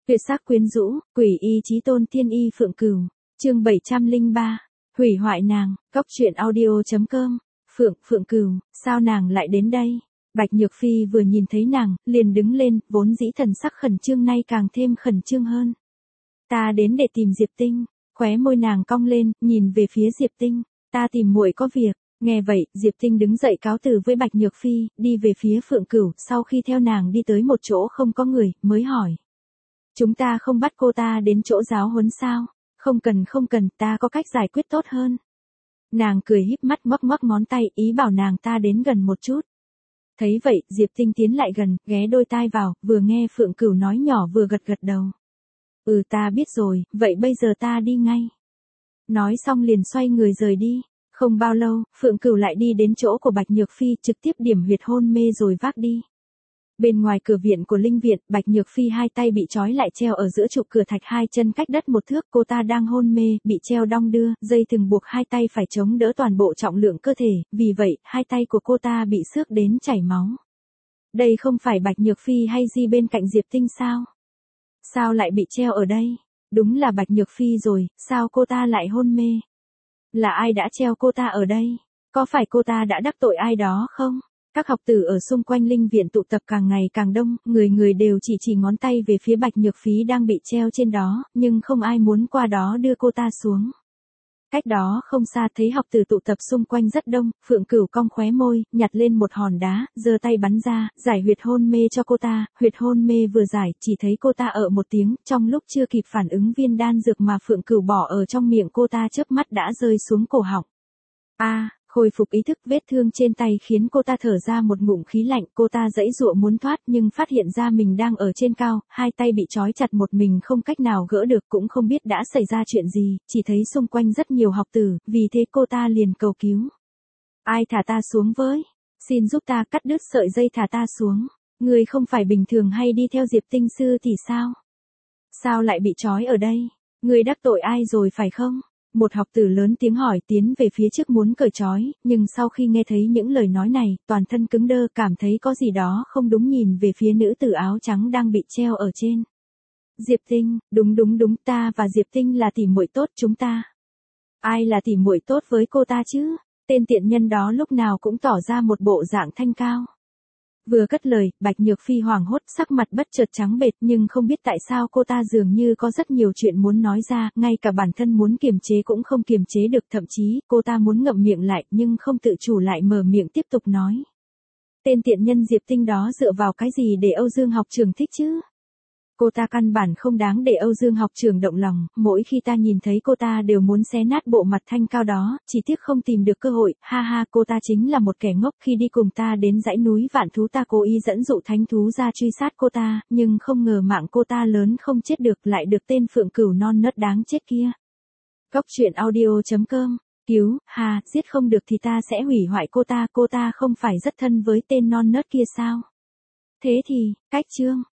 Tuyệt sắc quyến rũ, quỷ y chí tôn tiên y Phượng Cửu. Chương 703. Hủy hoại nàng. Góc truyện audio.com. Phượng Cửu, sao nàng lại đến đây? Bạch Nhược Phi vừa nhìn thấy nàng, liền đứng lên, vốn dĩ thần sắc khẩn trương nay càng thêm khẩn trương hơn. Ta đến để tìm Diệp Tinh. Khóe môi nàng cong lên, nhìn về phía Diệp Tinh. Ta tìm muội có việc. Nghe vậy, Diệp Tinh đứng dậy cáo từ với Bạch Nhược Phi, đi về phía Phượng Cửu, sau khi theo nàng đi tới một chỗ không có người, mới hỏi. Chúng ta không bắt cô ta đến chỗ giáo huấn sao? Không cần, ta có cách giải quyết tốt hơn. Nàng cười híp mắt ngoắc ngoắc ngón tay, ý bảo nàng ta đến gần một chút. Thấy vậy, Diệp Tinh tiến lại gần, ghé đôi tai vào, vừa nghe Phượng Cửu nói nhỏ vừa gật gật đầu. Ta biết rồi, vậy bây giờ ta đi ngay. Nói xong liền xoay người rời đi. Không bao lâu, Phượng Cửu lại đi đến chỗ của Bạch Nhược Phi, trực tiếp điểm huyệt hôn mê rồi vác đi. Bên ngoài cửa viện của Linh Viện, Bạch Nhược Phi hai tay bị trói lại treo ở giữa trụ cửa thạch, hai chân cách đất một thước, cô ta đang hôn mê, bị treo đong đưa, dây thừng buộc hai tay phải chống đỡ toàn bộ trọng lượng cơ thể, vì vậy, hai tay của cô ta bị xước đến chảy máu. Đây không phải Bạch Nhược Phi hay gì bên cạnh Diệp Tinh sao? Sao lại bị treo ở đây? Đúng là Bạch Nhược Phi rồi, sao cô ta lại hôn mê? Là ai đã treo cô ta ở đây? Có phải cô ta đã đắc tội ai đó không? Các học tử ở xung quanh Linh Viện tụ tập càng ngày càng đông, người đều chỉ ngón tay về phía Bạch Nhược Phi đang bị treo trên đó, nhưng không ai muốn qua đó đưa cô ta xuống. Cách đó không xa thấy học tử tụ tập xung quanh rất đông, Phượng Cửu cong khóe môi, nhặt lên một hòn đá, giơ tay bắn ra, giải huyệt hôn mê cho cô ta, huyệt hôn mê vừa giải, chỉ thấy cô ta ở một tiếng, trong lúc chưa kịp phản ứng viên đan dược mà Phượng Cửu bỏ ở trong miệng cô ta chớp mắt đã rơi xuống cổ họng. Khôi phục ý thức, vết thương trên tay khiến cô ta thở ra một ngụm khí lạnh, cô ta giãy giụa muốn thoát nhưng phát hiện ra mình đang ở trên cao, hai tay bị trói chặt một mình không cách nào gỡ được, cũng không biết đã xảy ra chuyện gì, chỉ thấy xung quanh rất nhiều học tử, vì thế cô ta liền cầu cứu. Ai thả ta xuống với? Xin giúp ta cắt đứt sợi dây, thả ta xuống. Người không phải bình thường hay đi theo Diệp Tinh sư thì sao? Sao lại bị trói ở đây? Người đắc tội ai rồi phải không? Một học tử lớn tiếng hỏi, tiến về phía trước muốn cởi trói, nhưng sau khi nghe thấy những lời nói này, toàn thân cứng đơ, cảm thấy có gì đó không đúng, nhìn về phía nữ tử áo trắng đang bị treo ở trên. Diệp Tinh, đúng, ta và Diệp Tinh là tỉ muội tốt chúng ta. Ai là tỉ muội tốt với cô ta chứ? Tên tiện nhân đó lúc nào cũng tỏ ra một bộ dạng thanh cao. Vừa cất lời, Bạch Nhược Phi hoảng hốt, sắc mặt bất chợt trắng bệch, nhưng không biết tại sao cô ta dường như có rất nhiều chuyện muốn nói ra, ngay cả bản thân muốn kiềm chế cũng không kiềm chế được, thậm chí, cô ta muốn ngậm miệng lại, nhưng không tự chủ lại mở miệng tiếp tục nói. Tên tiện nhân Diệp Tinh đó dựa vào cái gì để Âu Dương học trưởng thích chứ? Cô ta căn bản không đáng để Âu Dương học trưởng động lòng, mỗi khi ta nhìn thấy cô ta đều muốn xé nát bộ mặt thanh cao đó, chỉ tiếc không tìm được cơ hội, cô ta chính là một kẻ ngốc. Khi đi cùng ta đến dãy núi Vạn Thú ta cố ý dẫn dụ thánh thú ra truy sát cô ta, nhưng không ngờ mạng cô ta lớn không chết được, lại được tên Phượng Cửu non nớt đáng chết kia. Góc truyện audio.com. Cứu, giết không được thì ta sẽ hủy hoại cô ta không phải rất thân với tên non nớt kia sao? Thế thì, cách chương.